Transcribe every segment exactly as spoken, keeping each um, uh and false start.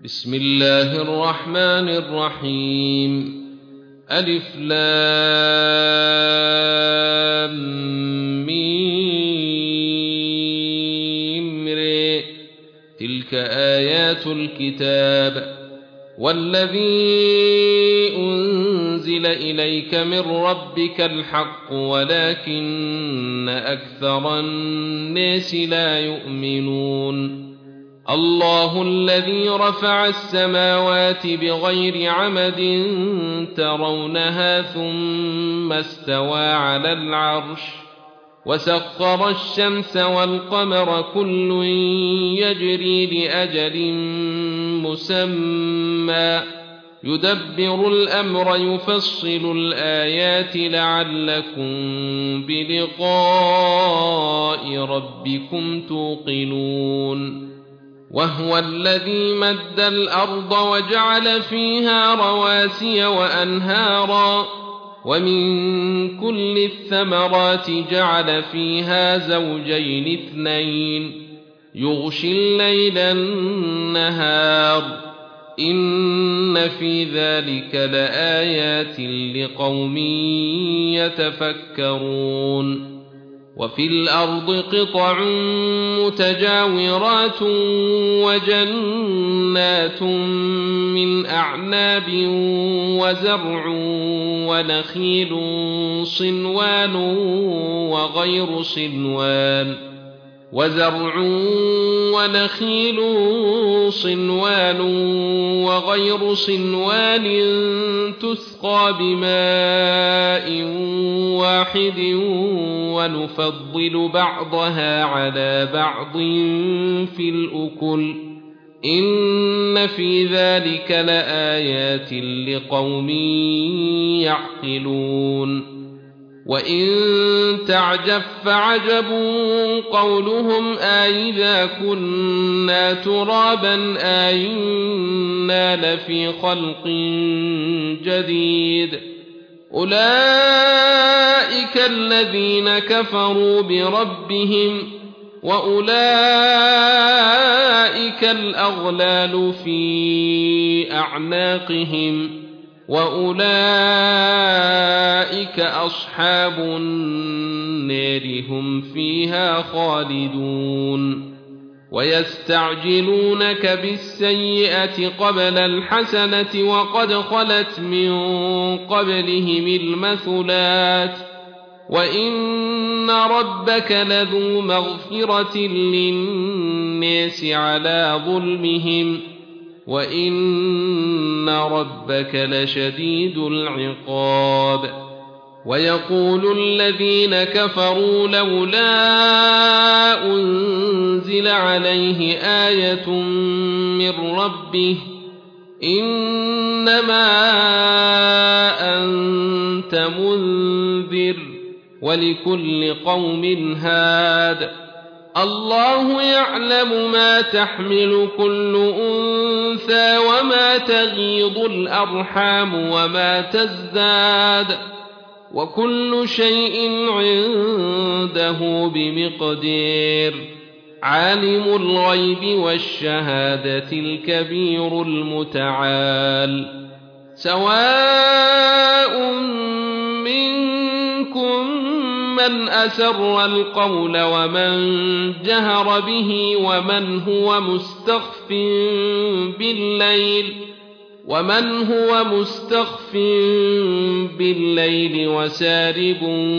بسم الله الرحمن الرحيم ألف لام ميم ر تلك آيات الكتاب والذي أنزل إليك من ربك الحق ولكن أكثر الناس لا يؤمنون الله الذي رفع السماوات بغير عمد ترونها ثم استوى على العرش وسخر الشمس والقمر كل يجري لأجل مسمى يدبر الأمر يفصل الآيات لعلكم بلقاء ربكم توقنون وهو الذي مد الأرض وجعل فيها رواسي وأنهارا ومن كل الثمرات جعل فيها زوجين اثنين يغشي الليل النهار إن في ذلك لآيات لقوم يتفكرون وفي الأرض قطع متجاورات وجنات من أعناب وزرع ونخيل صنوان وغير صنوان وزرع ونخيل صنوان وغير صنوان تسقى بماء واحد ونفضل بعضها على بعض في الأكل إن في ذلك لآيات لقوم يعقلون وإن تعجب فعجب قولهم أإذا كنا ترابا أإنا لفي خلق جديد أولئك الذين كفروا بربهم وأولئك الأغلال في أعناقهم وأولئك أصحاب النار هم فيها خالدون ويستعجلونك بالسيئة قبل الحسنة وقد خلت من قبلهم المثلات وإن ربك لذو مغفرة للناس على ظلمهم وإن ربك لشديد العقاب ويقول الذين كفروا لولا أنزل عليه آية من ربه إنما أنت منذر ولكل قوم هاد الله يعلم ما تحمل كل أنثى وما تغيض الأرحام وما تزداد وكل شيء عنده بمقدير عالم الغيب والشهادة الكبير المتعال سواء منكم من أسر القول ومن جهر به ومن هو مستخف بالليل ومن هو مستخف بالليل وسارب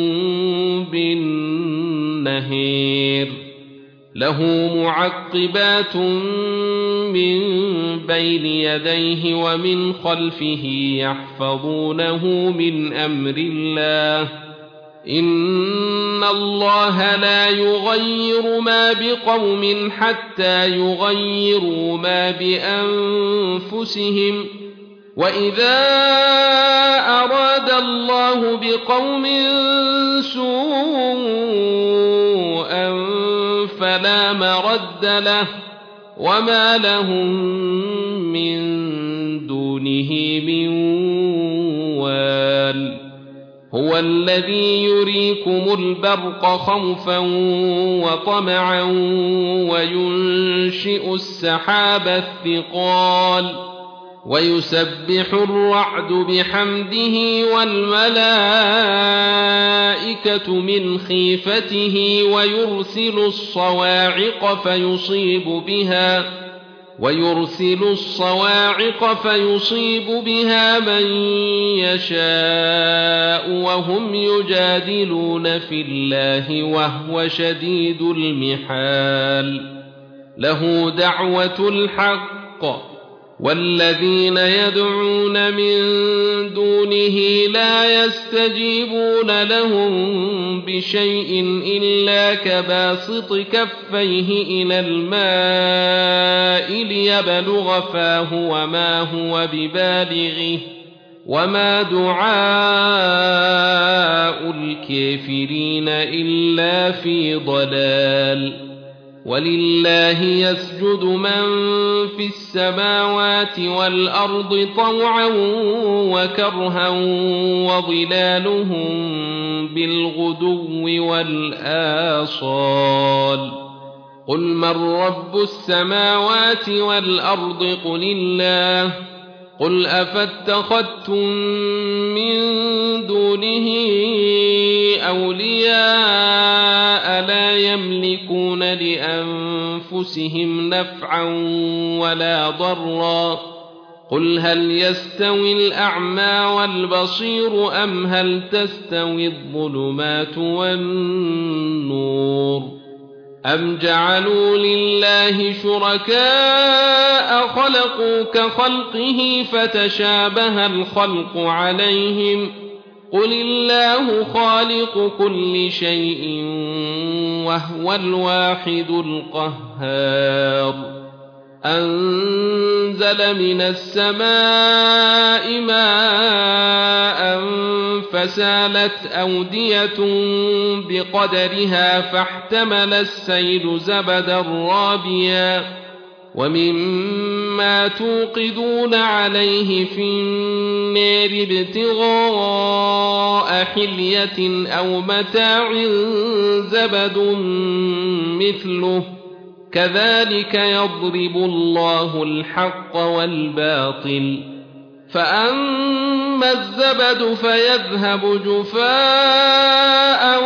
بالنهار له معقبات من بين يديه ومن خلفه يحفظونه من أمر الله إن الله لا يغير ما بقوم حتى يغيروا ما بأنفسهم وإذا أراد الله بقوم سوءا فلا مرد له وما لهم من دونه من وال هو الذي يريكم البرق خوفا وطمعا وينشئ السحاب الثقال ويسبح الرعد بحمده والملائكة من خيفته ويرسل الصواعق فيصيب بها ويرسل الصواعق فيصيب بها من يشاء وهم يجادلون في الله وهو شديد المحال له دعوة الحق والذين يدعون من دونه لا يستجيبون لهم بشيء إلا كباسط كفيه إلى الماء ليبلغ فاه وما هو ببالغه وما دعاء الكافرين إلا في ضلال ولله يسجد من في السماوات والأرض طوعا وكرها وظلالهم بالغدو والآصال قل من رب السماوات والأرض قل الله قل أفاتخذتم من دونه أولياء لا يملكون لأنفسهم نفعا ولا ضرا قل هل يستوي الأعمى والبصير أم هل تستوي الظلمات والنور أم جعلوا لله شركاء خلقوا كخلقه فتشابه الخلق عليهم قل الله خالق كل شيء وهو الواحد القهار أنزل من السماء ماء فسالت أودية بقدرها فاحتمل السيل زبدا رابيا ومما توقدون عليه في النار ابتغاء حلية أو متاع زبد مثله كذلك يضرب الله الحق والباطل فأما الزبد فيذهب جفاء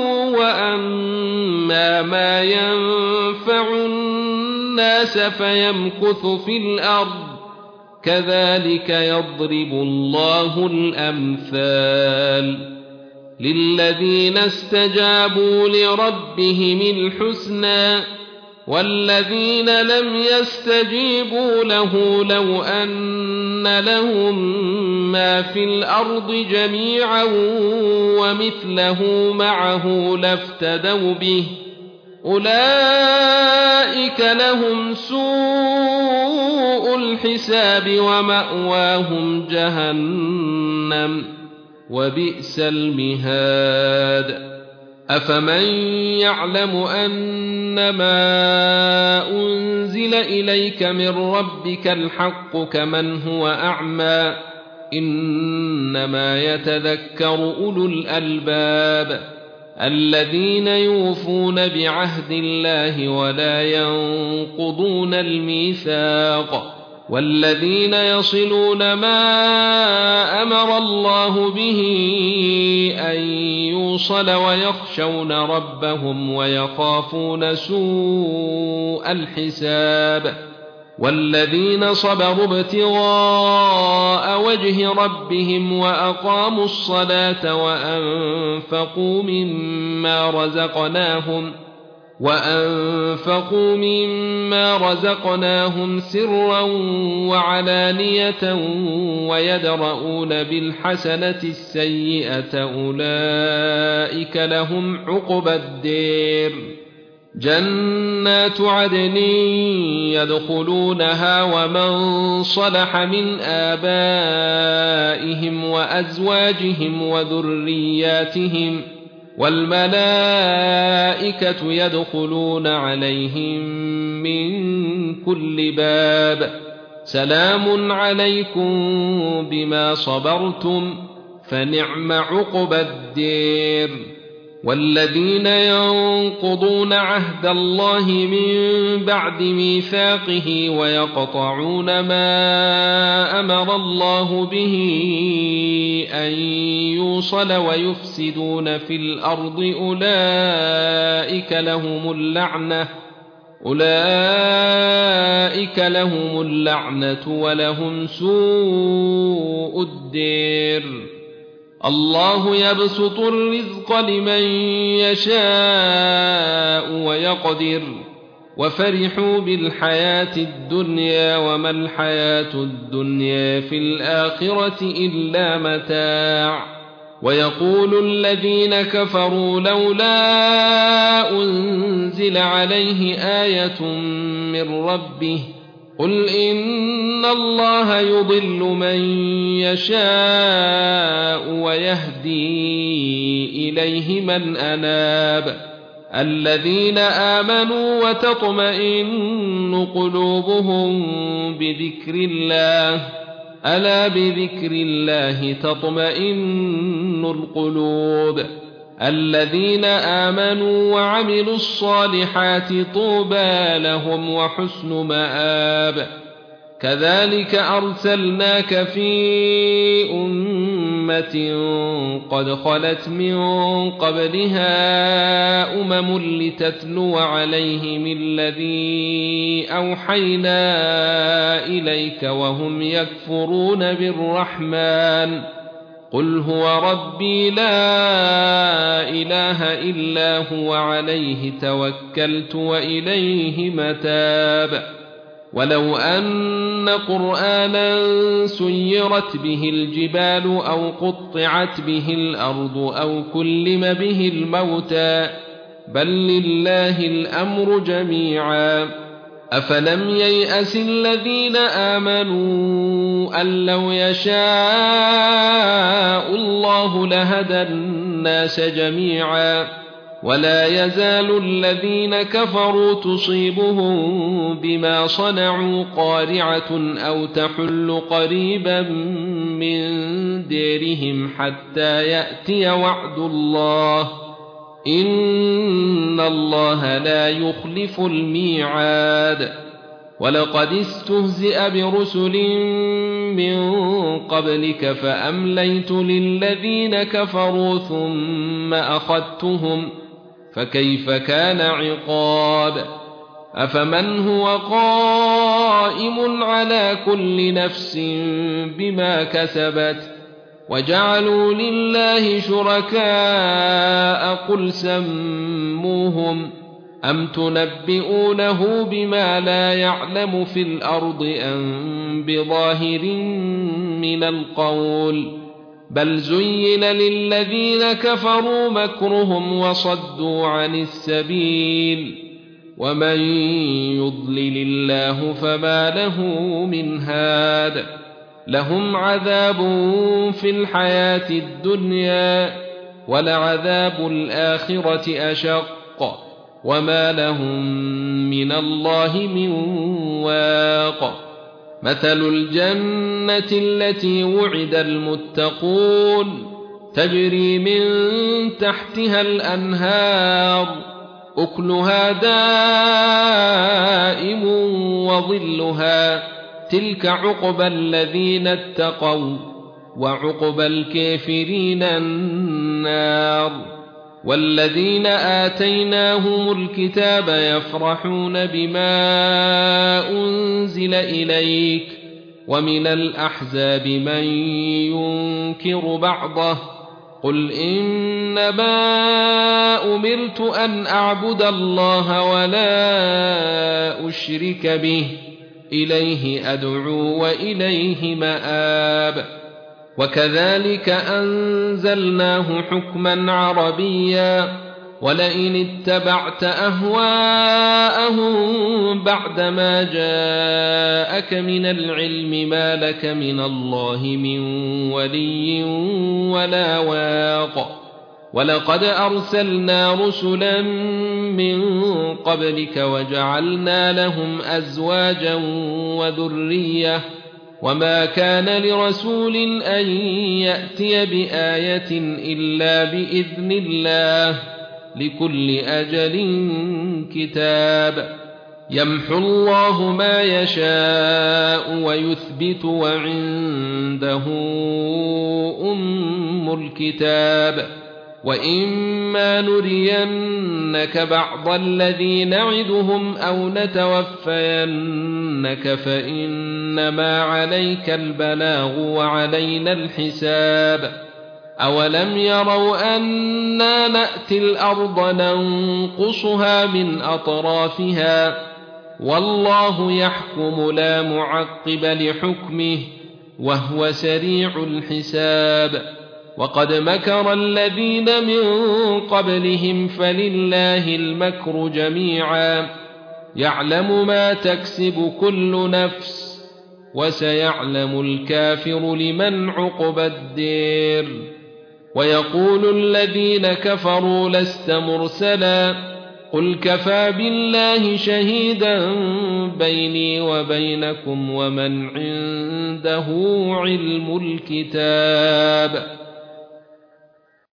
وأما ما ينفع الناس فيمكث في الأرض كذلك يضرب الله الأمثال للذين استجابوا لربهم الحسنى والذين لم يستجيبوا له لو أن لهم ما في الأرض جميعا ومثله معه لافتدوا به أولئك لهم سوء الحساب ومأواهم جهنم وبئس المهاد أفمن يعلم أنما أنزل إليك من ربك الحق كمن هو أعمى إنما يتذكر أولو الألباب الذين يوفون بعهد الله ولا ينقضون الميثاق والذين يصلون ما أمر الله به أن يوصل ويخشون ربهم ويخافون سوء الحساب والذين صبروا ابتغاء وجه ربهم وأقاموا الصلاة وأنفقوا مما رزقناهم وأنفقوا مما رزقناهم سرا وعلانية ويدرؤون بالحسنة السيئة أولئك لهم عقبى الدير جنات عدن يدخلونها ومن صلح من آبائهم وأزواجهم وذرياتهم والملائكة يدخلون عليهم من كل باب سلام عليكم بما صبرتم فنعم عقبى الدير. والذين ينقضون عهد الله من بعد ميثاقه ويقطعون ما أمر الله به أن يوصل ويفسدون في الأرض أولئك لهم اللعنة أولئك لهم اللعنة ولهم سوء الدير. الله يبسط الرزق لمن يشاء ويقدر وفرحوا بالحياة الدنيا وما الحياة الدنيا في الآخرة إلا متاع. ويقول الذين كفروا لولا أنزل عليه آية من ربه قل إن الله يضل من يشاء ويهدي إليه من أناب. الذين آمنوا وتطمئن قلوبهم بذكر الله ألا بذكر الله تطمئن القلوب. الذين آمنوا وعملوا الصالحات طوبى لهم وحسن مآب. كذلك أرسلناك في أمة قد خلت من قبلها أمم لتتلو عليهم الذي أوحينا إليك وهم يكفرون بالرحمن قل هو ربي لا إله إلا هو عليه توكلت وإليه متاب. ولو أن قرآنا سيرت به الجبال أو قطعت به الأرض أو كلم به الموتى بل لله الأمر جميعا. أفلم ييأس الذين آمنوا أن لو يشاء الله لهدى الناس جميعا ولا يزال الذين كفروا تصيبهم بما صنعوا قارعة أو تحل قريبا من ديرهم حتى يأتي وعد الله إن الله لا يخلف الميعاد. ولقد استهزئ برسل من قبلك فأمليت للذين كفروا ثم أخذتهم فكيف كان عقاب. أفمن هو قائم على كل نفس بما كسبت وجعلوا لله شركاء قل سموهم أم تنبئونه بما لا يعلم في الأرض أم بظاهر من القول بل زين للذين كفروا مكرهم وصدوا عن السبيل ومن يضلل الله فما له من هاد. لهم عذاب في الحياة الدنيا ولعذاب الآخرة أشق وما لهم من الله من واق. مثل الجنة التي وعد المتقون تجري من تحتها الأنهار أكلها دائم وظلها تلك عقبى الذين اتقوا وعقبى الكافرين النار. والذين آتيناهم الكتاب يفرحون بما أنزل إليك ومن الأحزاب من ينكر بعضه قل إنما أمرت أن أعبد الله ولا أشرك به إليه أدعو وإليه مآب. وكذلك أنزلناه حكما عربيا ولئن اتبعت أهواءهم بعدما جاءك من العلم ما لك من الله من ولي ولا واق. ولقد أرسلنا رسلا من قبلك وجعلنا لهم أزواجا وذرية وما كان لرسول أن يأتي بآية إلا بإذن الله لكل أجل كتاب يمحو الله ما يشاء ويثبت وعنده أم الكتاب وإما نرينك بعض الذي نعدهم أو نتوفينك فإنما عليك البلاغ وعلينا الحساب أولم يروا أنا نأتي الأرض ننقصها من أطرافها والله يحكم لا معقب لحكمه وهو سريع الحساب وقد مكر الذين من قبلهم فلله المكر جميعا يعلم ما تكسب كل نفس وسيعلم الكافر لمن عقبى الدير ويقول الذين كفروا لست مرسلا قل كفى بالله شهيدا بيني وبينكم ومن عنده علم الكتاب